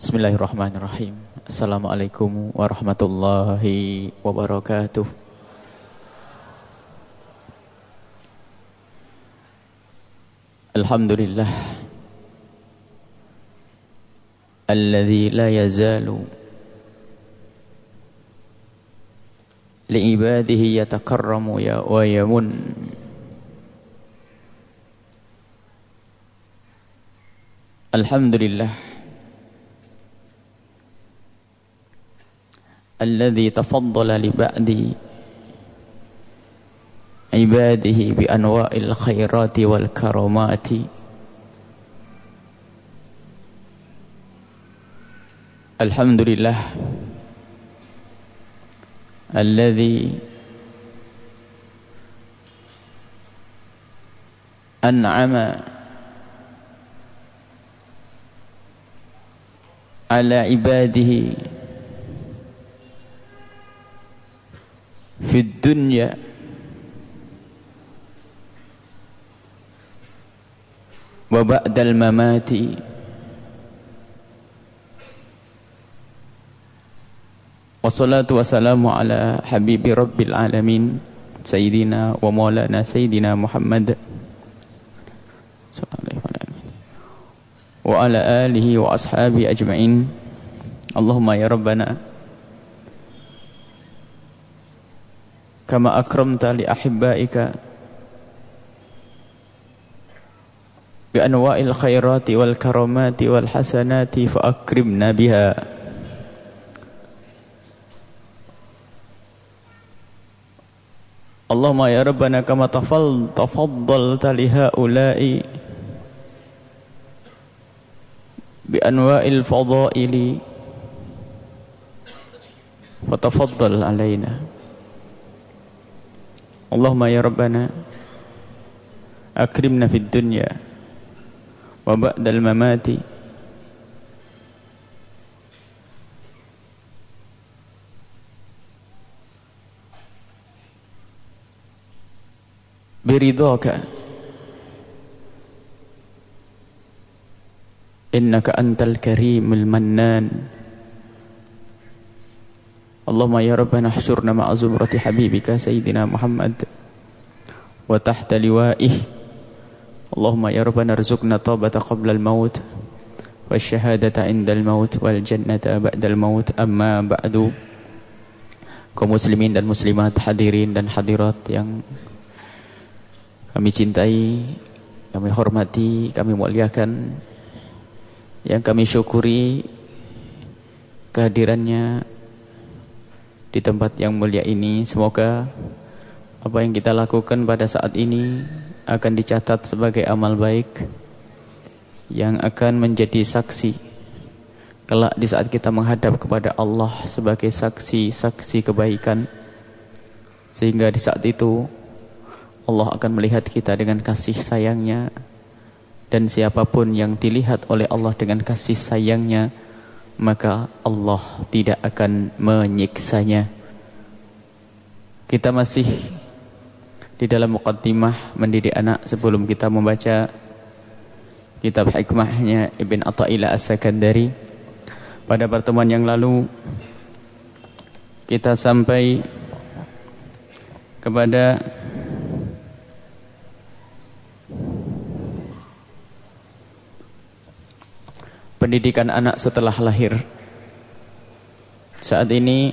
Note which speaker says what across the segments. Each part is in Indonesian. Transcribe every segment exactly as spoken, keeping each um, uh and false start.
Speaker 1: Bismillahirrahmanirrahim. Assalamualaikum warahmatullahi wabarakatuh. Alhamdulillah alladzi la yazalu li'ibadihi yatakarramu ya wa yamun. Alhamdulillah alladzi tafaddala li ba'di ibadihi bi anwa'il khairati wal karamati. Alhamdulillah alladzi an'ama ala ibadihi fid dunya wa ba'dal mamati. Wassalatu wassalamu ala habibi rabbil alamin sayyidina wa maulana sayyidina Muhammad wa ala alihi wa ashabi ajma'in. Allahumma ya rabbana kama akramta li ahibbaika bi anwa'il khairati wal karamati wal hasanati fa akrimna biha. Allahumma ya rabbana kama tafal tafaddalta li haula'i bi anwa'il fadaili fa tafaddal alaina. Allahumma ya rabbana akrimna fid dunya wa ba'dal mamati biridhaka innaka antal karimul mannan. Allahumma ya rabbana ahsyurna ma'a zumrati habibika sayyidina Muhammad wa tahta liwa'ih. Allahumma ya rabbana arzuqna taubata qabla al-maut wa syahadata indal maut wal jannata ba'dal maut. Amma ba'du. Kaum muslimin dan muslimat, hadirin dan hadirat yang kami cintai, kami hormati, kami muliakan, yang kami syukuri kehadirannya di tempat yang mulia ini. Semoga apa yang kita lakukan pada saat ini akan dicatat sebagai amal baik yang akan menjadi saksi kelak di saat kita menghadap kepada Allah sebagai saksi-saksi kebaikan, sehingga di saat itu Allah akan melihat kita dengan kasih sayangnya, dan siapapun yang dilihat oleh Allah dengan kasih sayangnya, maka Allah tidak akan menyiksanya. Kita masih di dalam muqaddimah mendidik anak sebelum kita membaca kitab hikmahnya Ibn Atha'illah As-Sakandari. Pada pertemuan yang lalu kita sampai kepada pendidikan anak setelah lahir. Saat ini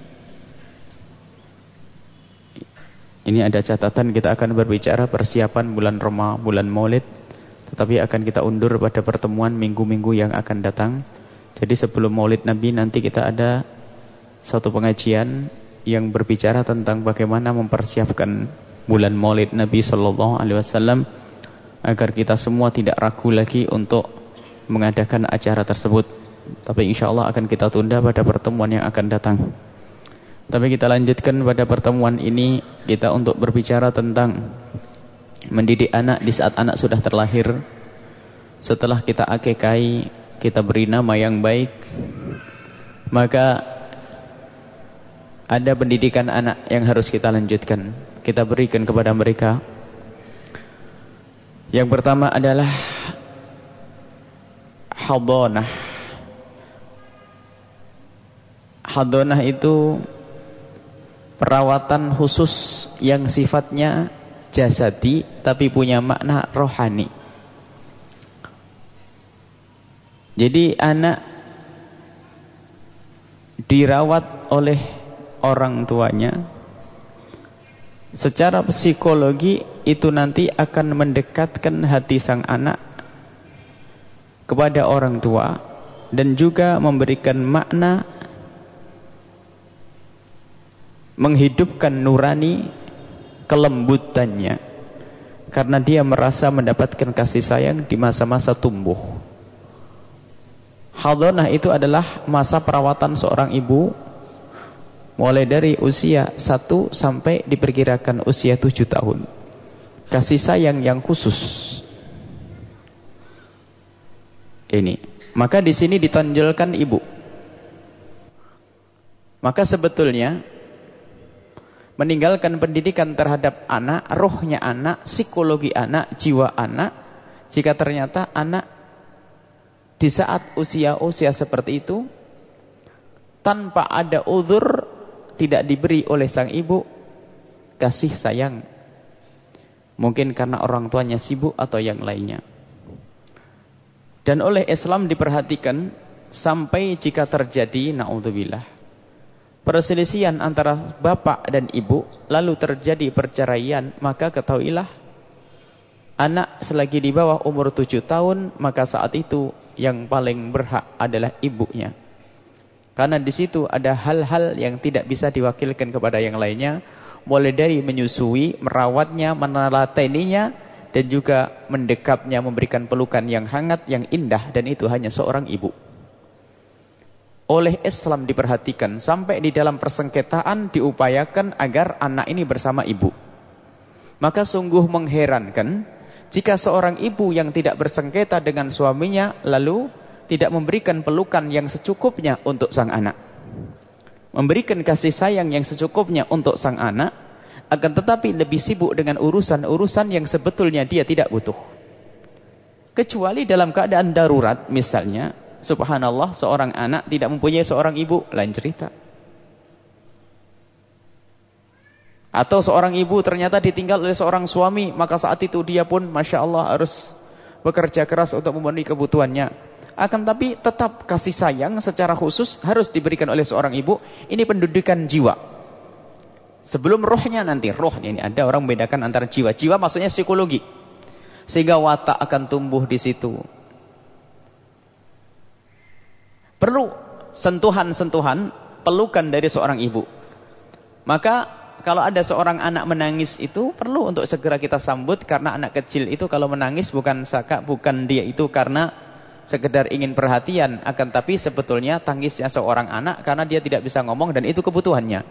Speaker 1: ini ada catatan, kita akan berbicara persiapan bulan Roma, bulan Maulid, tetapi akan kita undur pada pertemuan minggu-minggu yang akan datang. Jadi sebelum Maulid Nabi nanti kita ada satu pengajian yang berbicara tentang bagaimana mempersiapkan bulan Maulid Nabi sallallahu alaihi wasallam agar kita semua tidak ragu lagi untuk mengadakan acara tersebut. Tapi insya Allah akan kita tunda pada pertemuan yang akan datang. Tapi kita lanjutkan pada pertemuan ini, kita untuk berbicara tentang mendidik anak di saat anak sudah terlahir. Setelah kita akikahi, kita beri nama yang baik, maka ada pendidikan anak yang harus kita lanjutkan, kita berikan kepada mereka. Yang pertama adalah hadanah Hadonah itu perawatan khusus yang sifatnya jasadi tapi punya makna rohani. Jadi anak dirawat oleh orang tuanya, secara psikologi itu nanti akan mendekatkan hati sang anak kepada orang tua dan juga memberikan makna menghidupkan nurani kelembutannya karena dia merasa mendapatkan kasih sayang di masa-masa tumbuh. Hadonah itu adalah masa perawatan seorang ibu mulai dari usia satu sampai diperkirakan usia tujuh tahun. Kasih sayang yang khusus. Ini. Maka di sini ditonjolkan ibu. Maka sebetulnya meninggalkan pendidikan terhadap anak, rohnya anak, psikologi anak, jiwa anak, jika ternyata anak di saat usia-usia seperti itu tanpa ada uzur tidak diberi oleh sang ibu kasih sayang, mungkin karena orang tuanya sibuk atau yang lainnya. Dan oleh Islam diperhatikan sampai jika terjadi naudzubillah perselisihan antara bapak dan ibu lalu terjadi perceraian, maka ketahuilah anak selagi di bawah umur tujuh tahun maka saat itu yang paling berhak adalah ibunya. Karena di situ ada hal-hal yang tidak bisa diwakilkan kepada yang lainnya, mulai dari menyusui, merawatnya, menelateninya, dan juga mendekapnya, memberikan pelukan yang hangat, yang indah, dan itu hanya seorang ibu. Oleh Islam diperhatikan, sampai di dalam persengketaan diupayakan agar anak ini bersama ibu. Maka sungguh mengherankan jika seorang ibu yang tidak bersengketa dengan suaminya lalu tidak memberikan pelukan yang secukupnya untuk sang anak, memberikan kasih sayang yang secukupnya untuk sang anak, akan tetapi lebih sibuk dengan urusan-urusan yang sebetulnya dia tidak butuh. Kecuali dalam keadaan darurat, misalnya subhanallah seorang anak tidak mempunyai seorang ibu, lain cerita. Atau seorang ibu ternyata ditinggal oleh seorang suami, maka saat itu dia pun masya Allah harus bekerja keras untuk memenuhi kebutuhannya. Akan tapi tetap kasih sayang secara khusus harus diberikan oleh seorang ibu. Ini pendidikan jiwa. Sebelum rohnya nanti, rohnya ini ada orang membedakan antara jiwa. Jiwa maksudnya psikologi. Sehingga watak akan tumbuh di situ. Perlu sentuhan-sentuhan, pelukan dari seorang ibu. Maka kalau ada seorang anak menangis itu perlu untuk segera kita sambut, karena anak kecil itu kalau menangis bukan saka, bukan dia itu karena sekedar ingin perhatian, akan tapi sebetulnya tangisnya seorang anak karena dia tidak bisa ngomong dan itu kebutuhannya.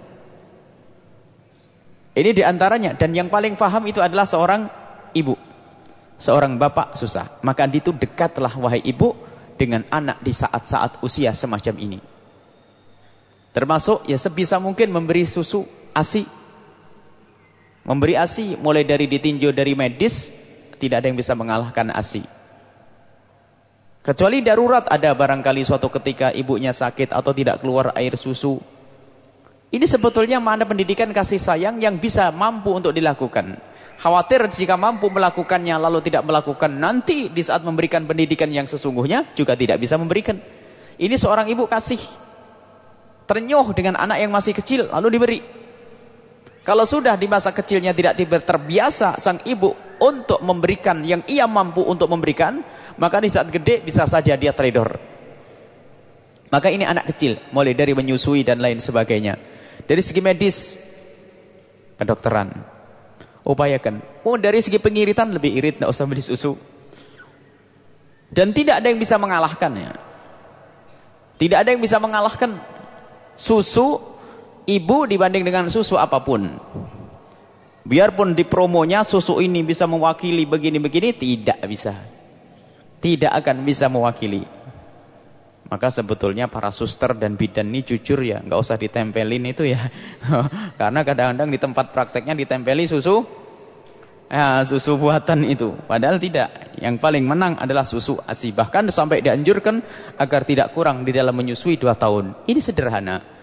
Speaker 1: Ini diantaranya, dan yang paling paham itu adalah seorang ibu. Seorang bapak susah, maka itu dekatlah wahai ibu dengan anak di saat-saat usia semacam ini. Termasuk ya sebisa mungkin memberi susu ASI. Memberi ASI mulai dari ditinjau dari medis, tidak ada yang bisa mengalahkan ASI. Kecuali darurat, ada barangkali suatu ketika ibunya sakit atau tidak keluar air susu. Ini sebetulnya mana pendidikan kasih sayang yang bisa mampu untuk dilakukan. Khawatir jika mampu melakukannya lalu tidak melakukan, nanti di saat memberikan pendidikan yang sesungguhnya juga tidak bisa memberikan. Ini seorang ibu kasih ternyuh dengan anak yang masih kecil lalu diberi. Kalau sudah di masa kecilnya tidak terbiasa sang ibu untuk memberikan yang ia mampu untuk memberikan, maka di saat gede bisa saja dia trader. Maka ini anak kecil, mulai dari menyusui dan lain sebagainya. Dari segi medis, kedokteran, upayakan. Oh, dari segi pengiritan lebih irit, tidak usah beli susu. Dan tidak ada yang bisa mengalahkannya. Tidak ada yang bisa mengalahkan susu ibu dibanding dengan susu apapun. Biarpun di promonya susu ini bisa mewakili begini-begini, tidak bisa. Tidak akan bisa mewakili. Maka sebetulnya para suster dan bidan ini jujur ya, nggak usah ditempelin itu ya. Karena kadang-kadang di tempat prakteknya ditempeli susu, ya, susu buatan itu. Padahal tidak. Yang paling menang adalah susu ASI. Bahkan sampai dianjurkan agar tidak kurang di dalam menyusui dua tahun. Ini sederhana.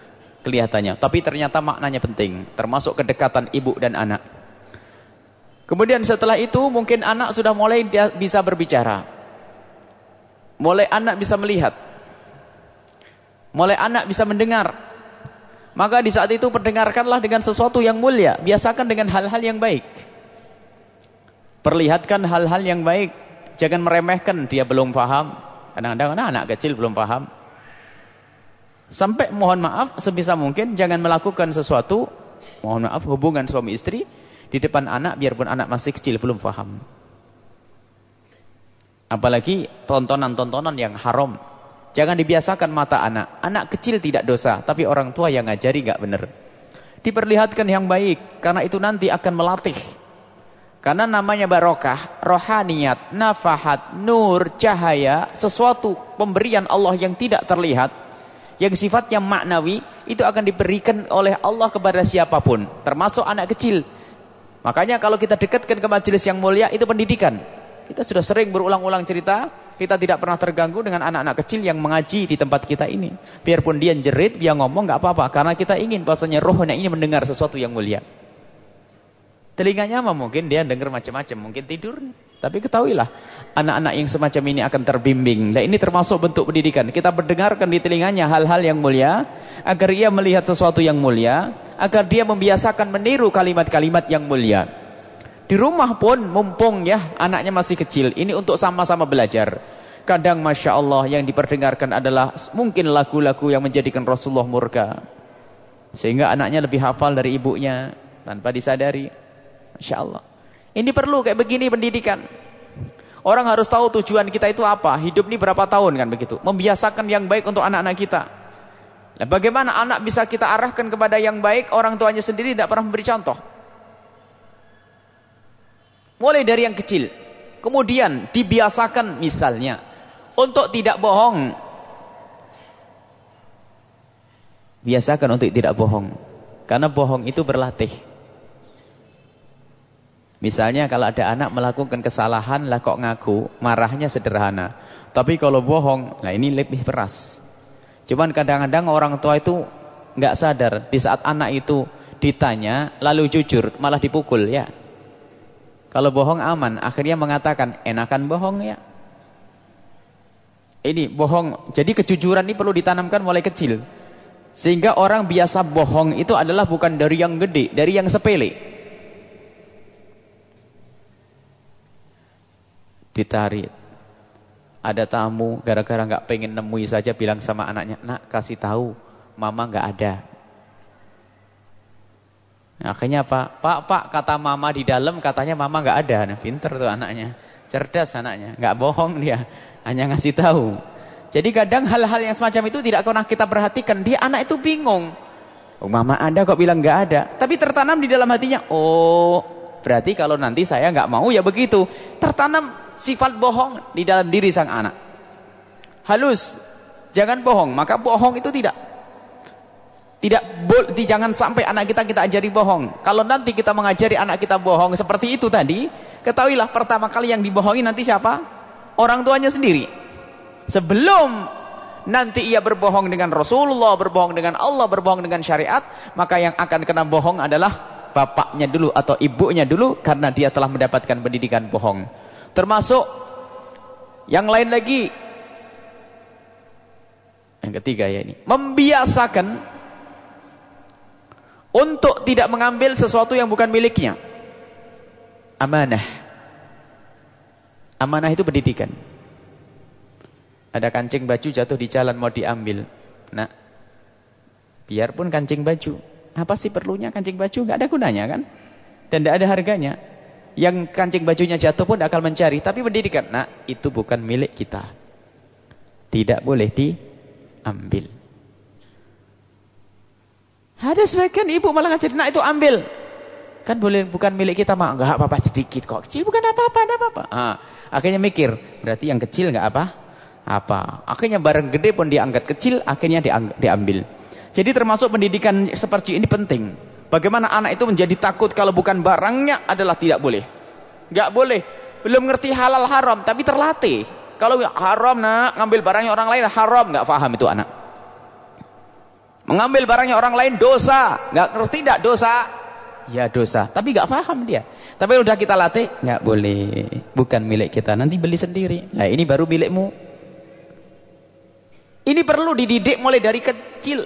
Speaker 1: kelihatannya, tapi ternyata maknanya penting, termasuk kedekatan ibu dan anak. Kemudian setelah itu mungkin anak sudah mulai dia bisa berbicara, mulai anak bisa melihat, mulai anak bisa mendengar. Maka di saat itu perdengarkanlah dengan sesuatu yang mulia, biasakan dengan hal-hal yang baik, perlihatkan hal-hal yang baik, jangan meremehkan. Dia belum paham, kadang-kadang anak, anak kecil belum paham, sampai mohon maaf sebisa mungkin jangan melakukan sesuatu, mohon maaf, hubungan suami istri di depan anak, biarpun anak masih kecil belum paham. Apalagi tontonan-tontonan yang haram, jangan dibiasakan mata anak. Anak kecil tidak dosa, tapi orang tua yang ngajari nggak benar. Diperlihatkan yang baik, karena itu nanti akan melatih. Karena namanya barokah, rohaniyat, nafahat, nur, cahaya, sesuatu pemberian Allah yang tidak terlihat, yang sifatnya maknawi, itu akan diberikan oleh Allah kepada siapapun, termasuk anak kecil. Makanya kalau kita dekatkan ke majelis yang mulia, itu pendidikan. Kita sudah sering berulang-ulang cerita, kita tidak pernah terganggu dengan anak-anak kecil yang mengaji di tempat kita ini. Biarpun dia jerit, dia ngomong, nggak apa-apa, karena kita ingin bahasanya rohnya ini mendengar sesuatu yang mulia. Telinganya mah mungkin dia dengar macam-macam, mungkin tidur. Tapi ketahuilah, anak-anak yang semacam ini akan terbimbing. Dan ini termasuk bentuk pendidikan. Kita mendengarkan di telinganya hal-hal yang mulia, agar ia melihat sesuatu yang mulia, agar dia membiasakan meniru kalimat-kalimat yang mulia. Di rumah pun mumpung ya anaknya masih kecil, ini untuk sama-sama belajar. Kadang Masya Allah yang diperdengarkan adalah mungkin lagu-lagu yang menjadikan Rasulullah murka, sehingga anaknya lebih hafal dari ibunya tanpa disadari. Masya Allah, ini perlu kayak begini pendidikan. Orang harus tahu tujuan kita itu apa, hidup ini berapa tahun kan begitu. Membiasakan yang baik untuk anak-anak kita. Nah, bagaimana anak bisa kita arahkan kepada yang baik, orang tuanya sendiri tidak pernah memberi contoh. Mulai dari yang kecil, kemudian dibiasakan misalnya untuk tidak bohong. Biasakan untuk tidak bohong, karena bohong itu berlatih. Misalnya kalau ada anak melakukan kesalahan, lah kok ngaku, marahnya sederhana. Tapi kalau bohong, nah ini lebih keras. Cuman kadang-kadang orang tua itu nggak sadar, di saat anak itu ditanya lalu jujur, malah dipukul ya. Kalau bohong aman, akhirnya mengatakan enakan bohong ya. Ini bohong. Jadi kejujuran ini perlu ditanamkan mulai kecil, sehingga orang biasa bohong itu adalah bukan dari yang gede, dari yang sepele. Ditarik, ada tamu, gara-gara nggak pengen nemui saja bilang sama anaknya, nak kasih tahu mama nggak ada. Nah, akhirnya apa? Pak, pak, kata mama di dalam, katanya mama nggak ada. Nah, pinter tuh anaknya, cerdas anaknya, nggak bohong dia, hanya ngasih tahu. Jadi kadang hal-hal yang semacam itu tidak pernah kita perhatikan. Dia anak itu bingung, oh, mama ada kok bilang nggak ada. Tapi tertanam di dalam hatinya, oh berarti kalau nanti saya nggak mau ya begitu. Tertanam sifat bohong di dalam diri sang anak. Halus, jangan bohong. Maka bohong itu tidak Tidak boleh, jangan sampai anak kita kita ajari bohong. Kalau nanti kita mengajari anak kita bohong seperti itu tadi, ketahuilah pertama kali yang dibohongi nanti siapa? Orang tuanya sendiri. Sebelum nanti ia berbohong dengan Rasulullah, berbohong dengan Allah, berbohong dengan syariat, maka yang akan kena bohong adalah bapaknya dulu atau ibunya dulu, karena dia telah mendapatkan pendidikan bohong. Termasuk yang lain lagi, yang ketiga ya ini, membiasakan untuk tidak mengambil sesuatu yang bukan miliknya. Amanah. Amanah itu pendidikan. Ada kancing baju jatuh di jalan mau diambil. Nah, biarpun kancing baju, apa sih perlunya kancing baju? Gak ada gunanya kan? Dan tidak ada harganya. Yang kancing bajunya jatuh pun akan mencari. Tapi pendidikan, nah itu bukan milik kita, tidak boleh diambil. Ada sebagian ibu malah ngajarin, nah itu ambil. Kan boleh, bukan milik kita, mak. Enggak apa-apa, sedikit kok, kecil, bukan apa-apa, enggak apa-apa. Ah, akhirnya mikir, berarti yang kecil enggak apa-apa. Akhirnya barang gede pun diangkat kecil, akhirnya diambil. Jadi termasuk pendidikan seperti ini penting. Bagaimana anak itu menjadi takut kalau bukan barangnya adalah tidak boleh. Enggak boleh. Belum ngerti halal haram, tapi terlatih. Kalau haram nak ngambil barangnya orang lain, haram, enggak paham itu anak.
Speaker 2: Mengambil barangnya orang lain dosa. Nggak ngerti tidak dosa? Ya dosa. Tapi nggak paham dia. Tapi udah kita latih, nggak boleh. Bukan milik kita. Nanti beli sendiri. Nah ini baru milikmu. Ini perlu dididik mulai dari kecil.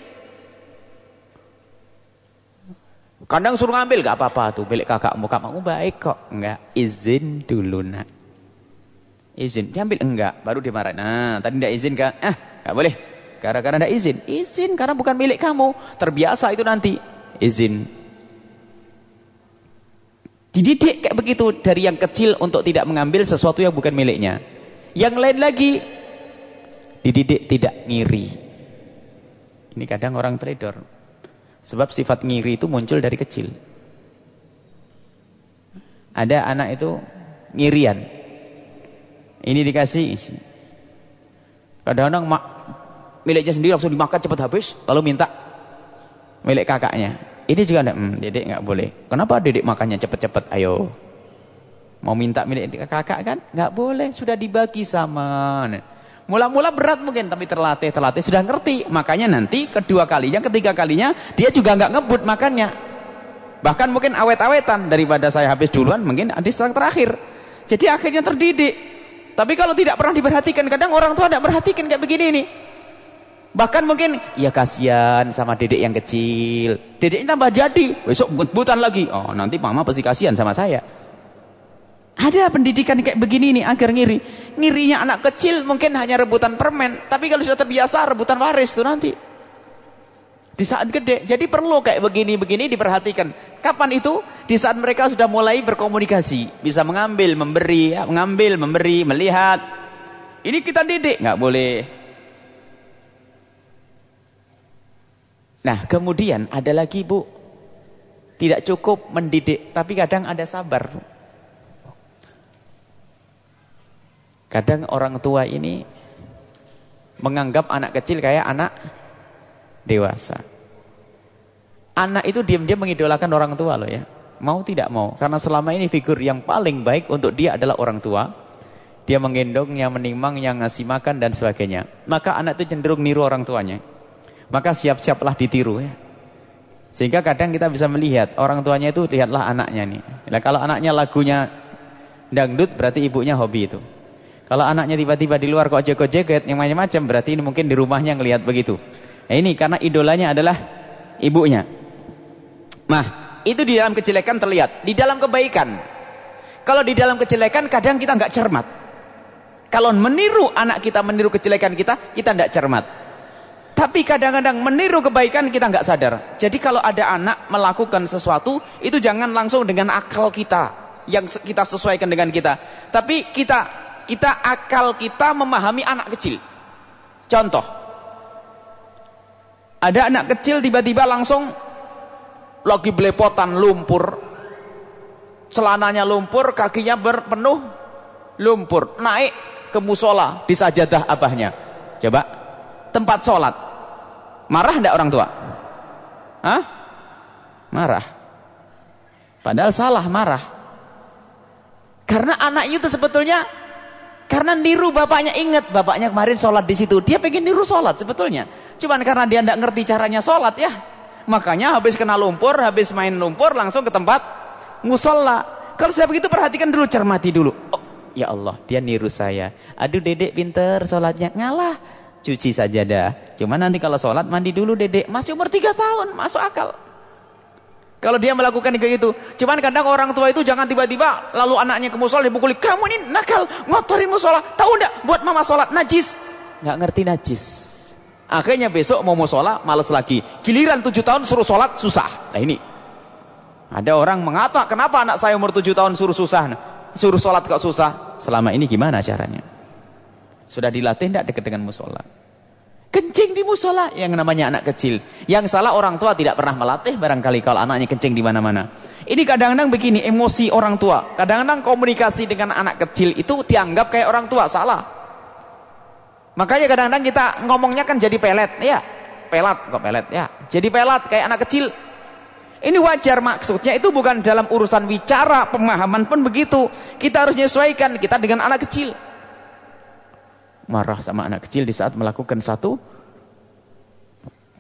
Speaker 2: Kadang suruh ngambil, nggak apa-apa tuh. Milik kakakmu, kakakmu baik kok. Nggak, izin dulu nak. Izin, diambil enggak, baru dimarahin. Nah, tadi nggak izin kan? Ah, nggak boleh. Gara-gara nggak izin, izin karena bukan milik kamu. Terbiasa itu nanti. Izin. Dididik kayak begitu dari yang kecil untuk tidak mengambil sesuatu yang bukan miliknya. Yang lain lagi dididik tidak ngiri. Ini kadang orang trader. Sebab sifat ngiri itu muncul dari kecil. Ada anak itu ngirian. Ini dikasih. Kadang-kadang mak miliknya sendiri langsung dimakan cepat habis, lalu minta milik kakaknya. Ini juga ada, hmm, dedek nggak boleh. Kenapa dedek makannya cepat-cepat? Ayo, mau minta milik kakak kan? Nggak boleh, sudah dibagi sama. Mula-mula berat mungkin, tapi terlatih, terlatih sudah ngerti. Makanya nanti kedua kalinya, ketiga kalinya dia juga nggak ngebut makannya. Bahkan mungkin awet-awetan daripada saya habis duluan, mungkin di setengah terakhir. Jadi akhirnya terdidik. Tapi kalau tidak pernah diperhatikan, kadang orang tua tidak perhatikan kayak begini nih. Bahkan mungkin, ya kasihan sama dedek yang kecil. Dedeknya tambah jadi, besok but-butan lagi. Oh nanti mama pasti kasihan sama saya. Ada pendidikan kayak begini nih, agar ngiri. Ngirinya anak kecil mungkin hanya rebutan permen. Tapi kalau sudah terbiasa, rebutan waris tuh nanti. Di saat gede. Jadi perlu kayak begini-begini diperhatikan. Kapan itu? Di saat mereka sudah mulai berkomunikasi. Bisa mengambil, memberi, ya, mengambil, memberi, melihat. Ini kita didik. Nggak boleh. Nah kemudian ada lagi Bu, tidak cukup mendidik, tapi kadang ada sabar. Kadang orang tua ini menganggap anak kecil kayak anak dewasa. Anak itu diam-diam mengidolakan orang tua loh ya, mau tidak mau, karena selama ini figur yang paling baik untuk dia adalah orang tua. Dia menggendongnya, menimangnya, ngasih makan dan sebagainya. Maka anak itu cenderung niru orang tuanya. Maka siap-siaplah ditiru ya. Sehingga kadang kita bisa melihat orang tuanya itu, lihatlah anaknya nih. Nah, kalau anaknya lagunya dangdut berarti ibunya hobi itu. Kalau anaknya tiba-tiba di luar kok joget-joget yang macam-macam, berarti ini mungkin di rumahnya ngelihat begitu. Nah, ini karena idolanya adalah ibunya. Nah, itu di dalam kejelekan terlihat. Di dalam kebaikan. Kalau di dalam kejelekan kadang kita nggak cermat. Kalau meniru anak kita, meniru kejelekan kita, kita nggak cermat. Tapi kadang-kadang meniru kebaikan kita nggak sadar. Jadi kalau ada anak melakukan sesuatu, itu jangan langsung dengan akal kita yang kita sesuaikan dengan kita. Tapi kita kita akal kita memahami anak kecil. Contoh, ada anak kecil tiba-tiba langsung lagi belepotan lumpur, celananya lumpur, kakinya berpenuh lumpur, naik ke musola di sajadah abahnya. Coba, tempat sholat. Marah enggak orang tua? Hah? Marah. Padahal salah marah. Karena anaknya itu sebetulnya karena niru bapaknya, ingat bapaknya kemarin sholat di situ. Dia pengen niru sholat sebetulnya. Cuman karena dia enggak ngerti caranya sholat ya. Makanya habis kena lumpur, habis main lumpur langsung ke tempat musola. Kalau sudah begitu perhatikan dulu, cermati dulu. Oh, ya Allah, dia niru saya. Aduh dedek pinter sholatnya. Ngalah. Cuci saja dah. Cuma nanti kalau sholat mandi dulu dedek. Masih umur tiga tahun, masuk akal. Kalau dia melakukan kayak gitu. Cuman kadang orang tua itu jangan tiba-tiba lalu anaknya ke musola dipukuli. Kamu ini nakal, ngotorin musola. Tahu enggak buat mama sholat najis? Nggak ngerti najis. Akhirnya besok mau musola males lagi. Giliran tujuh tahun suruh sholat susah. Nah ini. Ada orang mengata, kenapa anak saya umur tujuh tahun suruh susah? Suruh sholat kok susah? Selama ini gimana caranya? Sudah dilatih tidak dekat dengan musola? Kencing di musola yang namanya anak kecil. Yang salah orang tua tidak pernah melatih barangkali kalau anaknya kencing di mana-mana. Ini kadang-kadang begini, emosi orang tua. Kadang-kadang komunikasi dengan anak kecil itu dianggap kayak orang tua, salah. Makanya kadang-kadang kita ngomongnya kan jadi pelet, ya. Pelat kok pelet, ya. Jadi pelat kayak anak kecil. Ini wajar, maksudnya itu bukan dalam urusan bicara, pemahaman pun begitu. Kita harus menyesuaikan kita dengan anak kecil. Marah sama anak kecil di saat melakukan satu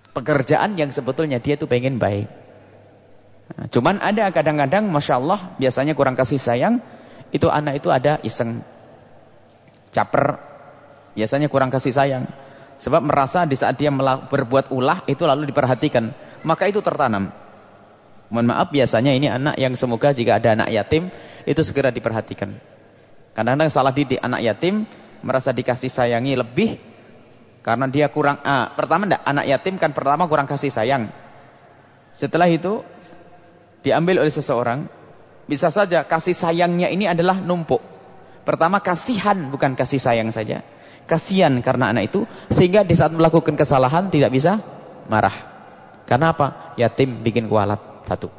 Speaker 2: pekerjaan yang sebetulnya dia tuh pengen baik. Nah, cuman ada kadang-kadang Masya Allah biasanya kurang kasih sayang, itu anak itu ada iseng, caper, biasanya kurang kasih sayang. Sebab merasa di saat dia berbuat ulah itu lalu diperhatikan, maka itu tertanam. Mohon maaf, biasanya ini anak yang semoga jika ada anak yatim itu segera diperhatikan. Kadang-kadang salah didik anak yatim, merasa dikasih sayangi lebih karena dia kurang ah, pertama enggak, anak yatim kan pertama kurang kasih sayang. Setelah itu diambil oleh seseorang, bisa saja kasih sayangnya ini adalah numpuk. Pertama kasihan, bukan kasih sayang saja. Kasihan karena anak itu, sehingga di saat melakukan kesalahan tidak bisa marah. Karena apa? Yatim bikin kualat. Satu.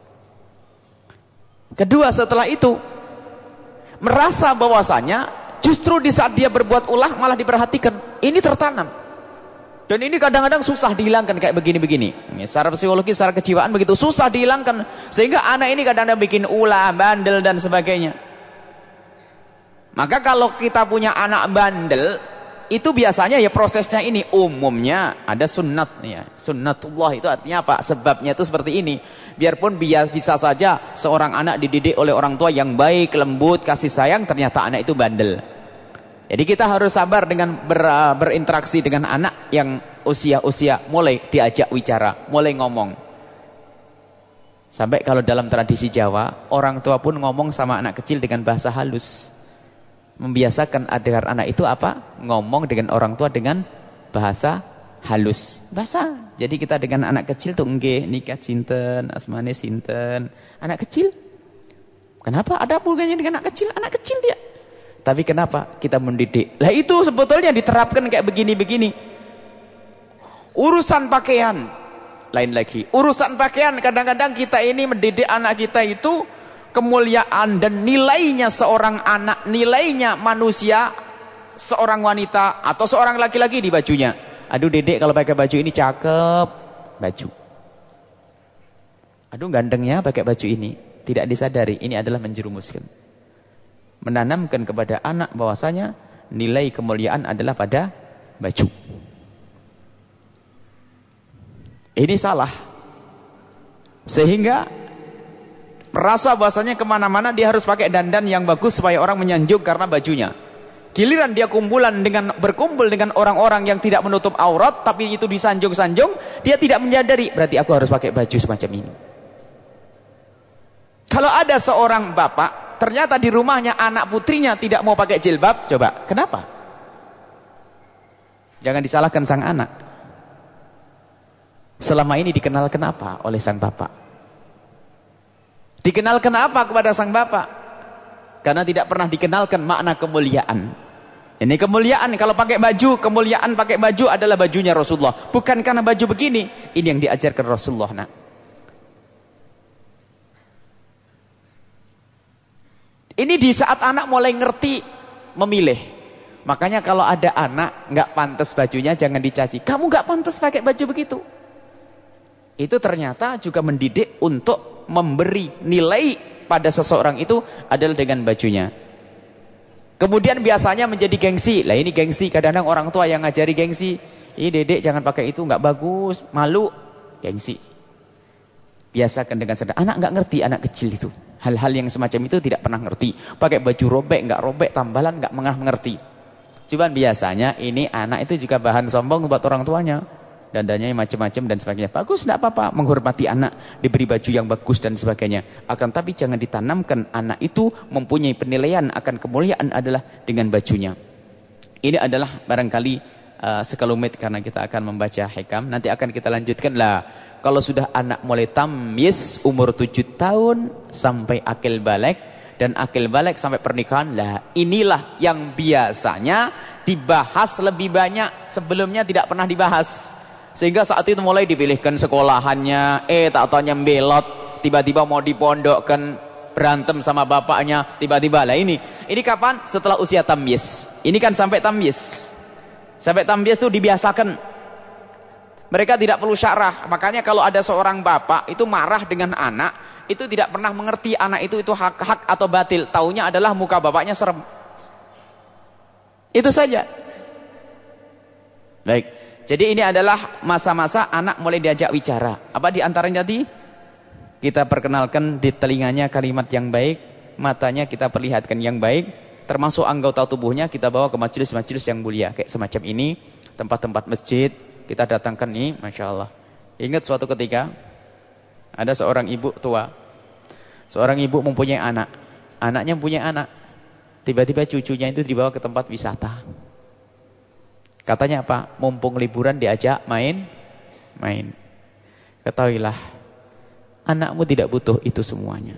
Speaker 2: Kedua, setelah itu merasa bahwasanya justru di saat dia berbuat ulah malah diperhatikan. Ini tertanam. Dan ini kadang-kadang susah dihilangkan kayak begini-begini. Secara psikologi, secara kejiwaan begitu susah dihilangkan. Sehingga anak ini kadang-kadang bikin ulah, bandel dan sebagainya. Maka kalau kita punya anak bandel, itu biasanya ya prosesnya ini umumnya ada sunnat ya. Sunnatullah itu artinya apa? Sebabnya itu seperti ini. Biarpun biar bisa saja seorang anak dididik oleh orang tua yang baik, lembut, kasih sayang, ternyata anak itu bandel. Jadi kita harus sabar dengan ber, berinteraksi dengan anak yang usia-usia mulai diajak bicara, mulai ngomong. Sampai kalau dalam tradisi Jawa, orang tua pun ngomong sama anak kecil dengan bahasa halus. Membiasakan agar anak itu apa? Ngomong dengan orang tua dengan bahasa halus. Bahasa. Jadi kita dengan anak kecil tuh nggih nikah sinten, asmane sinten. Anak kecil. Kenapa ada hubungannya dengan anak kecil? Anak kecil dia. Tapi kenapa kita mendidik? Lah itu sebetulnya diterapkan kayak begini-begini. Urusan pakaian lain lagi. Urusan pakaian kadang-kadang kita ini mendidik anak kita itu kemuliaan dan nilainya seorang anak, nilainya manusia, seorang wanita atau seorang laki-laki di bajunya. Aduh dedek kalau pakai baju ini cakep, baju. Aduh gantengnya pakai baju ini. Tidak disadari ini adalah menjerumuskan. Menanamkan kepada anak bahwasanya nilai kemuliaan adalah pada baju. Ini salah. Sehingga merasa bahasanya kemana-mana dia harus pakai dandan yang bagus supaya orang menyanjung karena bajunya. Giliran dia kumpulan dengan berkumpul dengan orang-orang yang tidak menutup aurat tapi itu disanjung-sanjung, dia tidak menyadari berarti aku harus pakai baju semacam ini. Kalau ada seorang bapak ternyata di rumahnya anak putrinya tidak mau pakai jilbab, coba kenapa? Jangan disalahkan sang anak. Selama ini dikenal kenapa oleh sang bapak? Dikenal kenapa kepada sang bapak? Karena tidak pernah dikenalkan makna kemuliaan. Ini kemuliaan kalau pakai baju, kemuliaan pakai baju adalah bajunya Rasulullah. Bukan karena baju begini. Ini yang diajarkan Rasulullah. Nah. Ini di saat anak mulai ngerti memilih. Makanya kalau ada anak nggak pantas bajunya jangan dicaci. Kamu nggak pantas pakai baju begitu. Itu ternyata juga mendidik untuk memberi nilai pada seseorang itu adalah dengan bajunya. Kemudian biasanya menjadi gengsi. Lah ini gengsi, kadang-kadang orang tua yang ngajari gengsi. Ih dedek jangan pakai itu, nggak bagus, malu. Gengsi. Biasakan dengan sadar. Anak nggak ngerti, anak kecil itu. Hal-hal yang semacam itu tidak pernah ngerti. Pakai baju robek, nggak robek, tambalan nggak mengerti. Cuman biasanya ini anak itu juga bahan sombong buat orang tuanya. Dandanya macam-macam dan sebagainya. Bagus, tidak apa-apa. Menghormati anak, diberi baju yang bagus dan sebagainya. Akan tapi jangan ditanamkan anak itu mempunyai penilaian akan kemuliaan adalah dengan bajunya. Ini adalah barangkali uh, sekelumit karena kita akan membaca hikam. Nanti akan kita lanjutkan lah. Kalau sudah anak mulai tamyiz umur tujuh tahun sampai akil balik dan akil balik sampai pernikahan lah. Inilah yang biasanya dibahas lebih banyak. Sebelumnya tidak pernah dibahas. Sehingga saat itu mulai dipilihkan sekolahannya, eh tak taunya belot, tiba-tiba mau dipondokkan, berantem sama bapaknya, tiba-tiba lah ini. Ini kapan? Setelah usia tamyiz. Ini kan sampai tamyiz. Sampai tamyiz itu dibiasakan. Mereka tidak perlu syarah. Makanya kalau ada seorang bapak itu marah dengan anak, itu tidak pernah mengerti anak itu itu hak-hak atau batil. Taunya adalah muka bapaknya serem. Itu saja. Baik. Jadi ini adalah masa-masa anak mulai diajak bicara. Apa di antaranya tadi? Kita perkenalkan di telinganya kalimat yang baik, matanya kita perlihatkan yang baik, termasuk anggota tubuhnya kita bawa ke majelis-majelis yang mulia. Kayak semacam ini, tempat-tempat masjid, kita datangkan ini, Masya Allah. Ingat suatu ketika, ada seorang ibu tua. Seorang ibu mempunyai anak. Anaknya mempunyai anak. Tiba-tiba cucunya itu dibawa ke tempat wisata. Katanya apa? Mumpung liburan diajak main, main. Ketahuilah, anakmu tidak butuh itu semuanya.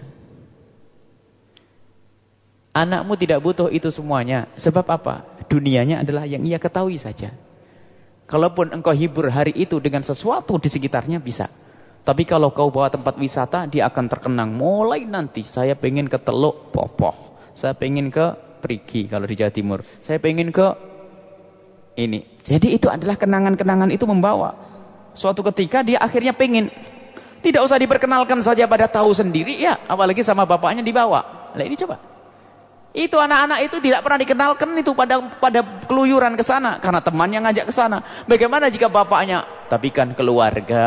Speaker 2: Anakmu tidak butuh itu semuanya. Sebab apa? Dunianya adalah yang ia ketahui saja. Kalaupun engkau hibur hari itu dengan sesuatu di sekitarnya bisa. Tapi kalau kau bawa tempat wisata, dia akan terkenang. Mulai nanti, saya pengen ke Teluk Popoh. Saya pengen ke Perigi kalau di Jawa Timur. Saya pengen ke ini. Jadi itu adalah kenangan-kenangan itu membawa. Suatu ketika dia akhirnya pengen. Tidak usah diperkenalkan saja pada tahu sendiri ya. Apalagi sama bapaknya dibawa. Nah ini coba. Itu anak-anak itu tidak pernah dikenalkan itu pada pada keluyuran ke sana. Karena temannya ngajak ke sana. Bagaimana jika bapaknya? Tapi kan keluarga.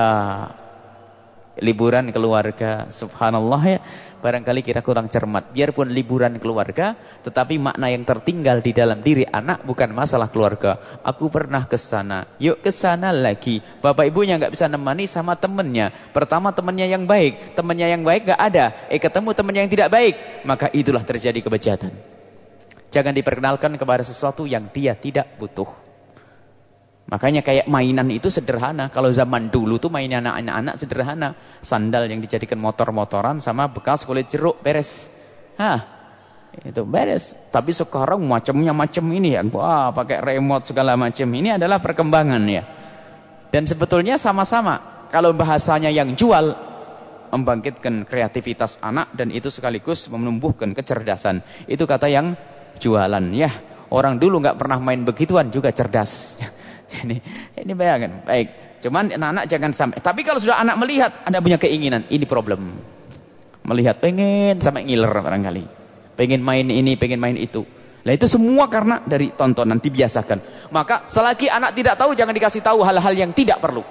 Speaker 2: Liburan keluarga. Subhanallah ya. Barangkali kira kurang cermat. Biarpun liburan keluarga, tetapi makna yang tertinggal di dalam diri anak bukan masalah keluarga. Aku pernah ke sana. Yuk ke sana lagi. Bapak ibunya nggak bisa nemani sama temennya. Pertama temennya yang baik. Temennya yang baik nggak ada. Eh ketemu temennya yang tidak baik. Maka itulah terjadi kebejatan. Jangan diperkenalkan kepada sesuatu yang dia tidak butuh. Makanya kayak mainan itu sederhana. Kalau zaman dulu tuh mainan anak-anak sederhana. Sandal yang dijadikan motor-motoran sama bekas kulit jeruk beres. Hah, itu beres. Tapi sekarang macamnya macam ini ya. Wah, pakai remote segala macam. Ini adalah perkembangan ya. Dan sebetulnya sama-sama. Kalau bahasanya yang jual, membangkitkan kreativitas anak dan itu sekaligus menumbuhkan kecerdasan. Itu kata yang jualan ya. Orang dulu nggak pernah main begituan juga cerdas. Ini, ini bayangan, baik. Cuman anak-anak jangan sampai. Tapi kalau sudah anak melihat, Anda punya keinginan, ini problem. Melihat pengen sampai ngiler barangkali. Pengen main ini, pengen main itu. Nah itu semua karena dari tontonan dibiasakan. Maka selagi anak tidak tahu, jangan dikasih tahu hal-hal yang tidak perlu.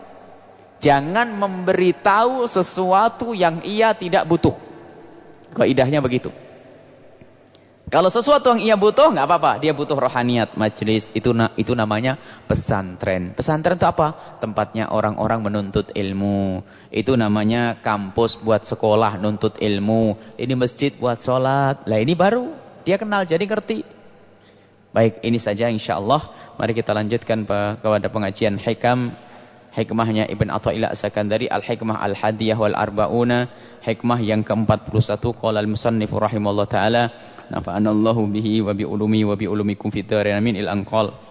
Speaker 2: Jangan memberitahu sesuatu yang ia tidak butuh. Kaidahnya begitu. Kalau sesuatu yang ia butuh, nggak apa-apa. Dia butuh rohaniat, majelis. Itu itu namanya pesantren. Pesantren itu apa? Tempatnya orang-orang menuntut ilmu. Itu namanya kampus buat sekolah, nuntut ilmu. Ini masjid buat sholat. Lah ini baru. Dia kenal, jadi ngerti. Baik, ini saja insya Allah. Mari kita lanjutkan kepada pengajian hikam. Hikmahnya Ibn Atha'illah As-Sakandari. Al-Hikmah Al-Hadiyah Wal-Arba'una. Hikmah yang ke empat puluh satu. Qala al-musannifu rahimahullah ta'ala. Nafa'anallahu bihi wa bi ulumi wa bi ulumikum fid dharain amin il anqal.